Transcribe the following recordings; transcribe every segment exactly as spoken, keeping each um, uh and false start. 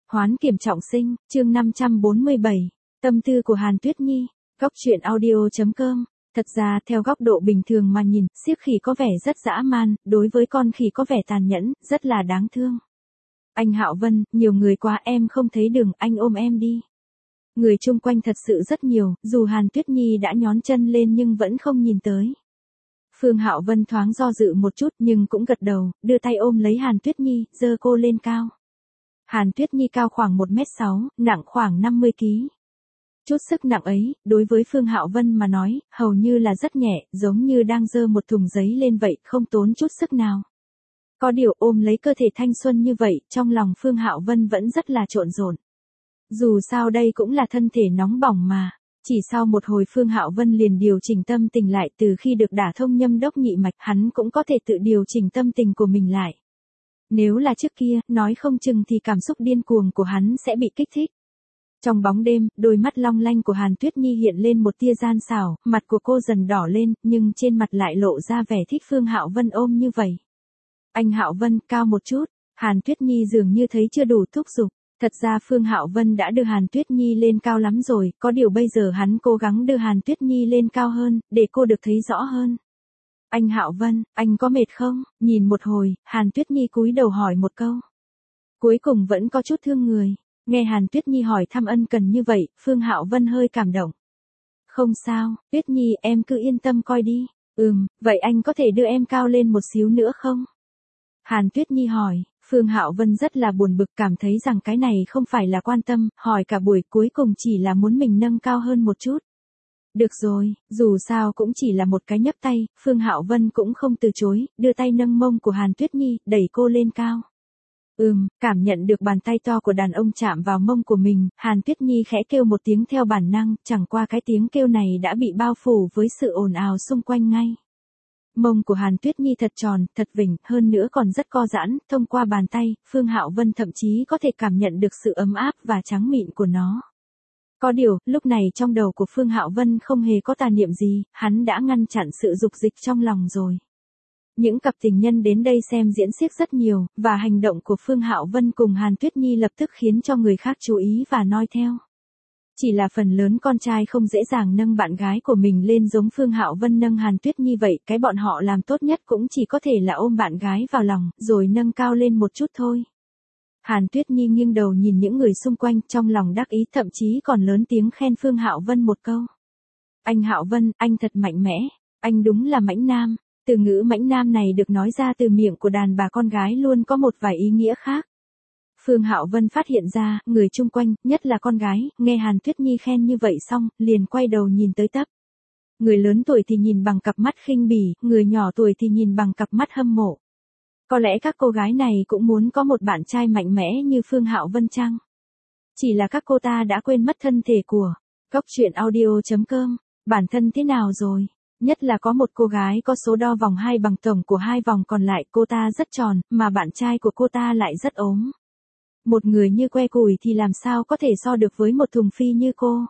Hoán kiểm trọng sinh, chương năm trăm bốn mươi bảy, tâm tư của Hàn Tuyết Nhi, góc truyện audio chấm com. Thật ra theo góc độ bình thường mà nhìn, siếc khỉ có vẻ rất dã man, đối với con khỉ có vẻ tàn nhẫn, rất là đáng thương. Anh Hạo Vân, nhiều người quá em không thấy đường, anh ôm em đi. Người chung quanh thật sự rất nhiều, dù Hàn Tuyết Nhi đã nhón chân lên nhưng vẫn không nhìn tới. Phương Hạo Vân thoáng do dự một chút nhưng cũng gật đầu, đưa tay ôm lấy Hàn Tuyết Nhi, giơ cô lên cao. Hàn Tuyết Nhi cao khoảng một mét sáu, nặng khoảng năm mươi ki lô gam. Chút sức nặng ấy, đối với Phương Hạo Vân mà nói, hầu như là rất nhẹ, giống như đang giơ một thùng giấy lên vậy, không tốn chút sức nào. Có điều ôm lấy cơ thể thanh xuân như vậy, trong lòng Phương Hạo Vân vẫn rất là trộn rộn. Dù sao đây cũng là thân thể nóng bỏng mà. Chỉ sau một hồi Phương Hạo Vân liền điều chỉnh tâm tình lại, từ khi được đả thông nhâm đốc nhị mạch, hắn cũng có thể tự điều chỉnh tâm tình của mình lại. Nếu là trước kia, nói không chừng thì cảm xúc điên cuồng của hắn sẽ bị kích thích. Trong bóng đêm, đôi mắt long lanh của Hàn Tuyết Nhi hiện lên một tia gian xảo, mặt của cô dần đỏ lên, nhưng trên mặt lại lộ ra vẻ thích Phương Hạo Vân ôm như vậy. Anh Hạo Vân, cao một chút. Hàn Tuyết Nhi dường như thấy chưa đủ thúc giục. Thật ra Phương Hạo Vân đã đưa Hàn Tuyết Nhi lên cao lắm rồi, có điều bây giờ hắn cố gắng đưa Hàn Tuyết Nhi lên cao hơn, để cô được thấy rõ hơn. Anh Hạo Vân, anh có mệt không? Nhìn một hồi, Hàn Tuyết Nhi cúi đầu hỏi một câu. Cuối cùng vẫn có chút thương người. Nghe Hàn Tuyết Nhi hỏi thăm ân cần như vậy, Phương Hạo Vân hơi cảm động. Không sao, Tuyết Nhi em cứ yên tâm coi đi. Ừm, vậy anh có thể đưa em cao lên một xíu nữa không? Hàn Tuyết Nhi hỏi. Phương Hạo Vân rất là buồn bực, cảm thấy rằng cái này không phải là quan tâm, hỏi cả buổi cuối cùng chỉ là muốn mình nâng cao hơn một chút. Được rồi, dù sao cũng chỉ là một cái nhấp tay, Phương Hạo Vân cũng không từ chối, đưa tay nâng mông của Hàn Tuyết Nhi, đẩy cô lên cao. Ừm, cảm nhận được bàn tay to của đàn ông chạm vào mông của mình, Hàn Tuyết Nhi khẽ kêu một tiếng theo bản năng, chẳng qua cái tiếng kêu này đã bị bao phủ với sự ồn ào xung quanh ngay. Mông của Hàn Tuyết Nhi thật tròn, thật vỉnh, hơn nữa còn rất co giãn, thông qua bàn tay, Phương Hạo Vân thậm chí có thể cảm nhận được sự ấm áp và trắng mịn của nó. Có điều, lúc này trong đầu của Phương Hạo Vân không hề có tà niệm gì, hắn đã ngăn chặn sự dục dịch trong lòng rồi. Những cặp tình nhân đến đây xem diễn xiếc rất nhiều, và hành động của Phương Hạo Vân cùng Hàn Tuyết Nhi lập tức khiến cho người khác chú ý và noi theo. Chỉ là phần lớn con trai không dễ dàng nâng bạn gái của mình lên giống Phương Hạo Vân nâng Hàn Tuyết Nhi vậy, cái bọn họ làm tốt nhất cũng chỉ có thể là ôm bạn gái vào lòng, rồi nâng cao lên một chút thôi. Hàn Tuyết Nhi nghiêng đầu nhìn những người xung quanh, trong lòng đắc ý, thậm chí còn lớn tiếng khen Phương Hạo Vân một câu. Anh Hạo Vân, anh thật mạnh mẽ, anh đúng là mãnh nam. Từ ngữ mãnh nam này được nói ra từ miệng của đàn bà con gái luôn có một vài ý nghĩa khác. Phương Hạo Vân phát hiện ra, người chung quanh, nhất là con gái, nghe Hàn Tuyết Nhi khen như vậy xong, liền quay đầu nhìn tới tấp. Người lớn tuổi thì nhìn bằng cặp mắt khinh bỉ, người nhỏ tuổi thì nhìn bằng cặp mắt hâm mộ. Có lẽ các cô gái này cũng muốn có một bạn trai mạnh mẽ như Phương Hạo Vân chăng? Chỉ là các cô ta đã quên mất thân thể của góc truyện audio chấm com, bản thân thế nào rồi? Nhất là có một cô gái có số đo vòng hai bằng tổng của hai vòng còn lại, cô ta rất tròn, mà bạn trai của cô ta lại rất ốm. Một người như que củi thì làm sao có thể so được với một thùng phi như cô.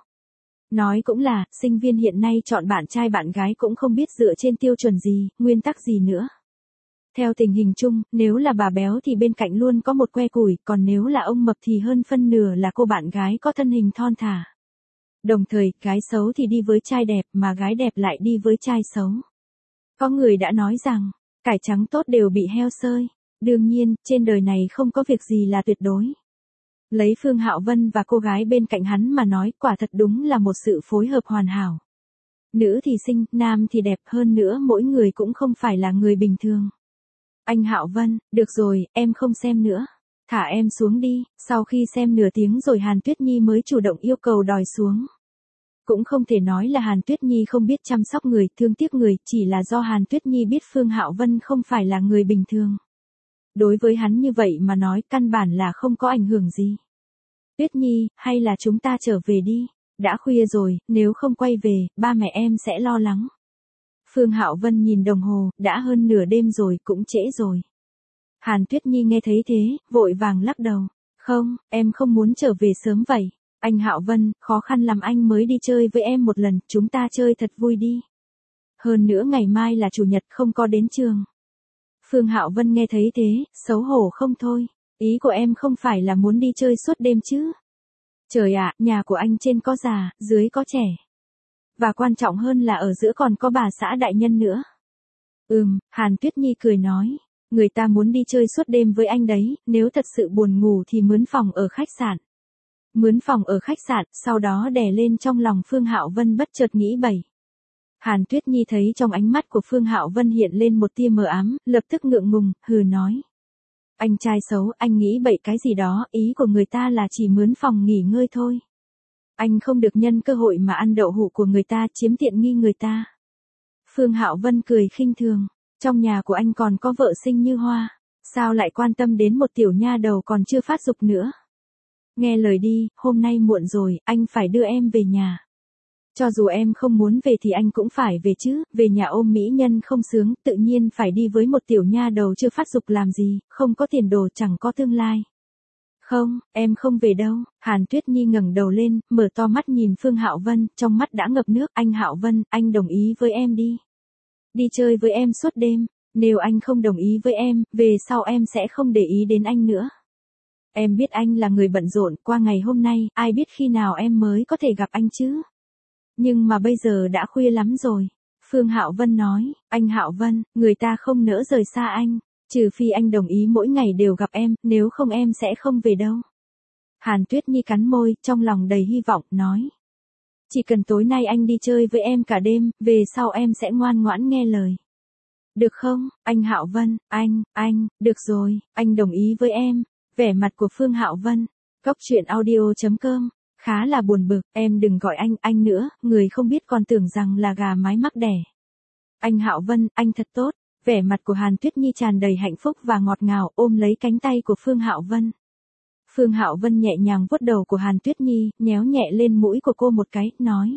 Nói cũng là, sinh viên hiện nay chọn bạn trai bạn gái cũng không biết dựa trên tiêu chuẩn gì, nguyên tắc gì nữa. Theo tình hình chung, nếu là bà béo thì bên cạnh luôn có một que củi, còn nếu là ông mập thì hơn phân nửa là cô bạn gái có thân hình thon thả. Đồng thời, gái xấu thì đi với trai đẹp, mà gái đẹp lại đi với trai xấu. Có người đã nói rằng, cải trắng tốt đều bị heo sơi. Đương nhiên, trên đời này không có việc gì là tuyệt đối. Lấy Phương Hạo Vân và cô gái bên cạnh hắn mà nói, quả thật đúng là một sự phối hợp hoàn hảo. Nữ thì xinh, nam thì đẹp, hơn nữa mỗi người cũng không phải là người bình thường. Anh Hạo Vân, được rồi, em không xem nữa. Thả em xuống đi. Sau khi xem nửa tiếng rồi Hàn Tuyết Nhi mới chủ động yêu cầu đòi xuống. Cũng không thể nói là Hàn Tuyết Nhi không biết chăm sóc người, thương tiếc người, chỉ là do Hàn Tuyết Nhi biết Phương Hạo Vân không phải là người bình thường. Đối với hắn như vậy mà nói, căn bản là không có ảnh hưởng gì. Tuyết Nhi, hay là chúng ta trở về đi. Đã khuya rồi, nếu không quay về, ba mẹ em sẽ lo lắng. Phương Hạo Vân nhìn đồng hồ, đã hơn nửa đêm rồi, cũng trễ rồi. Hàn Tuyết Nhi nghe thấy thế, vội vàng lắc đầu. Không, em không muốn trở về sớm vậy. Anh Hạo Vân, khó khăn lắm anh mới đi chơi với em một lần, chúng ta chơi thật vui đi. Hơn nữa ngày mai là chủ nhật không có đến trường. Phương Hạo Vân nghe thấy thế, xấu hổ không thôi. Ý của em không phải là muốn đi chơi suốt đêm chứ? Trời ạ, nhà của anh trên có già, dưới có trẻ. Và quan trọng hơn là ở giữa còn có bà xã đại nhân nữa. Ừm, Hàn Tuyết Nhi cười nói. Người ta muốn đi chơi suốt đêm với anh đấy, nếu thật sự buồn ngủ thì mướn phòng ở khách sạn. Mướn phòng ở khách sạn, sau đó đè lên trong lòng Phương Hạo Vân bất chợt nghĩ bậy. Hàn Tuyết Nhi thấy trong ánh mắt của Phương Hạo Vân hiện lên một tia mờ ám, lập tức ngượng ngùng, hừ nói. Anh trai xấu, anh nghĩ bậy cái gì đó, ý của người ta là chỉ mướn phòng nghỉ ngơi thôi. Anh không được nhân cơ hội mà ăn đậu hũ của người ta, chiếm tiện nghi người ta. Phương Hạo Vân cười khinh thường, trong nhà của anh còn có vợ xinh như hoa, sao lại quan tâm đến một tiểu nha đầu còn chưa phát dục nữa. Nghe lời đi, hôm nay muộn rồi, anh phải đưa em về nhà. Cho dù em không muốn về thì anh cũng phải về chứ, về nhà ôm mỹ nhân không sướng, tự nhiên phải đi với một tiểu nha đầu chưa phát dục làm gì, không có tiền đồ chẳng có tương lai. Không, em không về đâu. Hàn Tuyết Nhi ngẩng đầu lên, mở to mắt nhìn Phương Hạo Vân, trong mắt đã ngập nước. Anh Hạo Vân, anh đồng ý với em đi. Đi chơi với em suốt đêm, nếu anh không đồng ý với em, về sau em sẽ không để ý đến anh nữa. Em biết anh là người bận rộn, qua ngày hôm nay, ai biết khi nào em mới có thể gặp anh chứ. Nhưng mà bây giờ đã khuya lắm rồi. Phương Hạo Vân nói, anh Hạo Vân, người ta không nỡ rời xa anh, trừ phi anh đồng ý mỗi ngày đều gặp em, nếu không em sẽ không về đâu. Hàn Tuyết Nhi cắn môi, trong lòng đầy hy vọng, nói. Chỉ cần tối nay anh đi chơi với em cả đêm, về sau em sẽ ngoan ngoãn nghe lời. Được không, anh Hạo Vân, anh, anh, được rồi, anh đồng ý với em. Vẻ mặt của Phương Hạo Vân, Góc Truyện Audio chấm com, khá là buồn bực, em đừng gọi anh, anh nữa, người không biết còn tưởng rằng là gà mái mắc đẻ. Anh Hạo Vân, anh thật tốt, vẻ mặt của Hàn Tuyết Nhi tràn đầy hạnh phúc và ngọt ngào, ôm lấy cánh tay của Phương Hạo Vân. Phương Hạo Vân nhẹ nhàng vuốt đầu của Hàn Tuyết Nhi, nhéo nhẹ lên mũi của cô một cái, nói.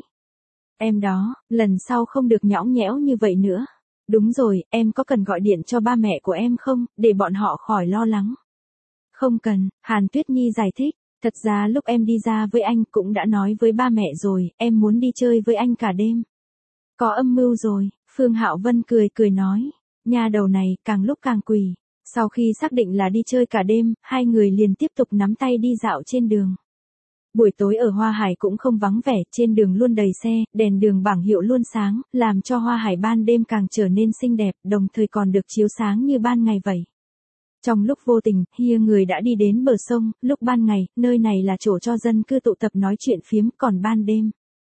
Em đó, lần sau không được nhõng nhẽo như vậy nữa. Đúng rồi, em có cần gọi điện cho ba mẹ của em không, để bọn họ khỏi lo lắng. Không cần, Hàn Tuyết Nhi giải thích, thật ra lúc em đi ra với anh cũng đã nói với ba mẹ rồi, em muốn đi chơi với anh cả đêm. Có âm mưu rồi, Phương Hạo Vân cười cười nói, nha đầu này càng lúc càng quỷ. Sau khi xác định là đi chơi cả đêm, hai người liền tiếp tục nắm tay đi dạo trên đường. Buổi tối ở Hoa Hải cũng không vắng vẻ, trên đường luôn đầy xe, đèn đường bảng hiệu luôn sáng, làm cho Hoa Hải ban đêm càng trở nên xinh đẹp, đồng thời còn được chiếu sáng như ban ngày vậy. Trong lúc vô tình, hia người đã đi đến bờ sông, lúc ban ngày, nơi này là chỗ cho dân cư tụ tập nói chuyện phiếm, còn ban đêm.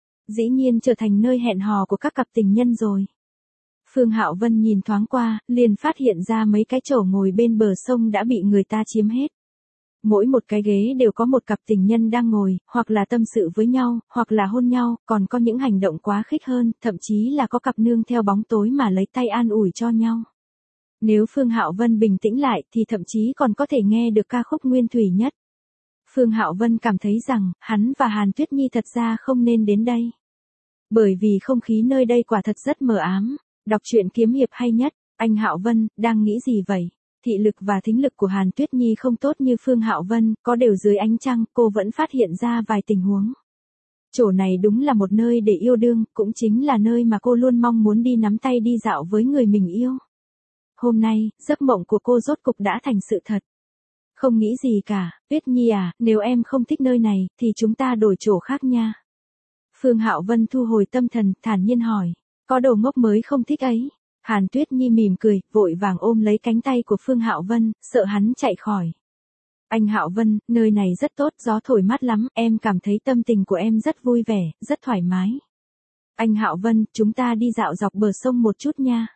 Dĩ nhiên trở thành nơi hẹn hò của các cặp tình nhân rồi. Phương Hạo Vân nhìn thoáng qua, liền phát hiện ra mấy cái chỗ ngồi bên bờ sông đã bị người ta chiếm hết. Mỗi một cái ghế đều có một cặp tình nhân đang ngồi, hoặc là tâm sự với nhau, hoặc là hôn nhau, còn có những hành động quá khích hơn, thậm chí là có cặp nương theo bóng tối mà lấy tay an ủi cho nhau. Nếu Phương Hạo Vân bình tĩnh lại thì thậm chí còn có thể nghe được ca khúc nguyên thủy nhất. Phương Hạo Vân cảm thấy rằng, hắn và Hàn Tuyết Nhi thật ra không nên đến đây. Bởi vì không khí nơi đây quả thật rất mờ ám. Đọc truyện kiếm hiệp hay nhất, anh Hạo Vân, đang nghĩ gì vậy? Thị lực và thính lực của Hàn Tuyết Nhi không tốt như Phương Hạo Vân, có đều dưới ánh trăng, cô vẫn phát hiện ra vài tình huống. Chỗ này đúng là một nơi để yêu đương, cũng chính là nơi mà cô luôn mong muốn đi nắm tay đi dạo với người mình yêu. Hôm nay, giấc mộng của cô rốt cục đã thành sự thật. Không nghĩ gì cả, Tuyết Nhi à, nếu em không thích nơi này, thì chúng ta đổi chỗ khác nha. Phương Hạo Vân thu hồi tâm thần, thản nhiên hỏi. Có đồ ngốc mới không thích ấy. Hàn Tuyết Nhi mỉm cười, vội vàng ôm lấy cánh tay của Phương Hạo Vân, sợ hắn chạy khỏi. Anh Hạo Vân, nơi này rất tốt, gió thổi mát lắm, em cảm thấy tâm tình của em rất vui vẻ, rất thoải mái. Anh Hạo Vân, chúng ta đi dạo dọc bờ sông một chút nha.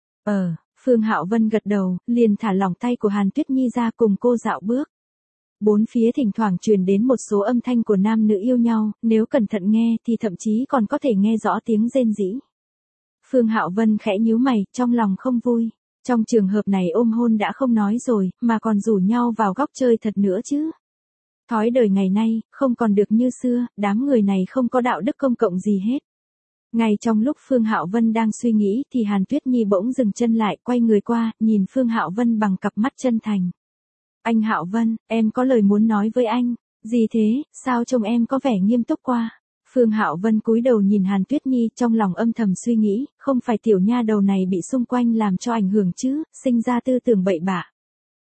Ờ, Phương Hạo Vân gật đầu, liền thả lỏng tay của Hàn Tuyết Nhi ra cùng cô dạo bước. Bốn phía thỉnh thoảng truyền đến một số âm thanh của nam nữ yêu nhau, nếu cẩn thận nghe thì thậm chí còn có thể nghe rõ tiếng rên rỉ. Phương Hạo Vân khẽ nhíu mày, trong lòng không vui. Trong trường hợp này ôm hôn đã không nói rồi, mà còn rủ nhau vào góc chơi thật nữa chứ. Thói đời ngày nay, không còn được như xưa, đám người này không có đạo đức công cộng gì hết. Ngay trong lúc Phương Hạo Vân đang suy nghĩ thì Hàn Tuyết Nhi bỗng dừng chân lại, quay người qua, nhìn Phương Hạo Vân bằng cặp mắt chân thành. Anh Hạo Vân, em có lời muốn nói với anh. Gì thế, sao trông em có vẻ nghiêm túc quá? Phương Hạo Vân cúi đầu nhìn Hàn Tuyết Nhi, trong lòng âm thầm suy nghĩ, không phải tiểu nha đầu này bị xung quanh làm cho ảnh hưởng chứ, sinh ra tư tưởng bậy bạ.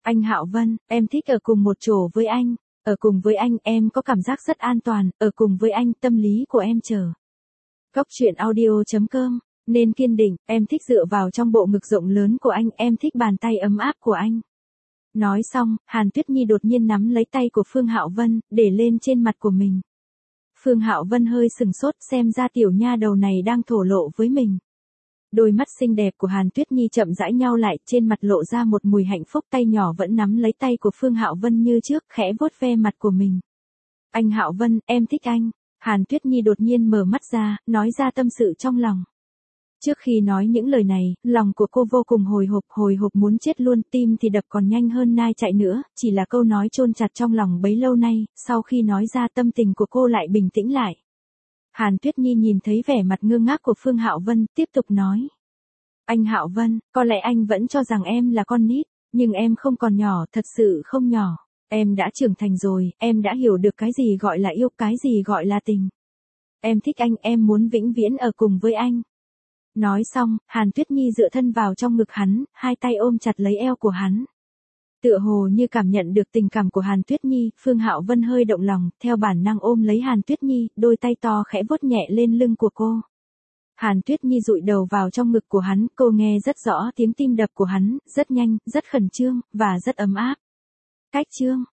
Anh Hạo Vân, em thích ở cùng một chỗ với anh. Ở cùng với anh em có cảm giác rất an toàn, ở cùng với anh tâm lý của em chờ. Góc chuyện audio.com, nên kiên định, em thích dựa vào trong bộ ngực rộng lớn của anh, em thích bàn tay ấm áp của anh. Nói xong, Hàn Tuyết Nhi đột nhiên nắm lấy tay của Phương Hạo Vân, để lên trên mặt của mình. Phương Hạo Vân hơi sừng sốt, xem ra tiểu nha đầu này đang thổ lộ với mình. Đôi mắt xinh đẹp của Hàn Tuyết Nhi chậm rãi nhao lại, trên mặt lộ ra một mùi hạnh phúc, tay nhỏ vẫn nắm lấy tay của Phương Hạo Vân như trước, khẽ vuốt ve mặt của mình. Anh Hạo Vân, em thích anh. Hàn Tuyết Nhi đột nhiên mở mắt ra, nói ra tâm sự trong lòng. Trước khi nói những lời này, lòng của cô vô cùng hồi hộp, hồi hộp muốn chết luôn, tim thì đập còn nhanh hơn nai chạy nữa, chỉ là câu nói chôn chặt trong lòng bấy lâu nay, sau khi nói ra tâm tình của cô lại bình tĩnh lại. Hàn Tuyết Nhi nhìn thấy vẻ mặt ngơ ngác của Phương Hạo Vân, tiếp tục nói. Anh Hạo Vân, có lẽ anh vẫn cho rằng em là con nít, nhưng em không còn nhỏ, thật sự không nhỏ. Em đã trưởng thành rồi, em đã hiểu được cái gì gọi là yêu, cái gì gọi là tình. Em thích anh, em muốn vĩnh viễn ở cùng với anh. Nói xong, Hàn Tuyết Nhi dựa thân vào trong ngực hắn, hai tay ôm chặt lấy eo của hắn. Tựa hồ như cảm nhận được tình cảm của Hàn Tuyết Nhi, Phương Hạo Vân hơi động lòng, theo bản năng ôm lấy Hàn Tuyết Nhi, đôi tay to khẽ vuốt nhẹ lên lưng của cô. Hàn Tuyết Nhi dụi đầu vào trong ngực của hắn, cô nghe rất rõ tiếng tim đập của hắn, rất nhanh, rất khẩn trương, và rất ấm áp. Cách chương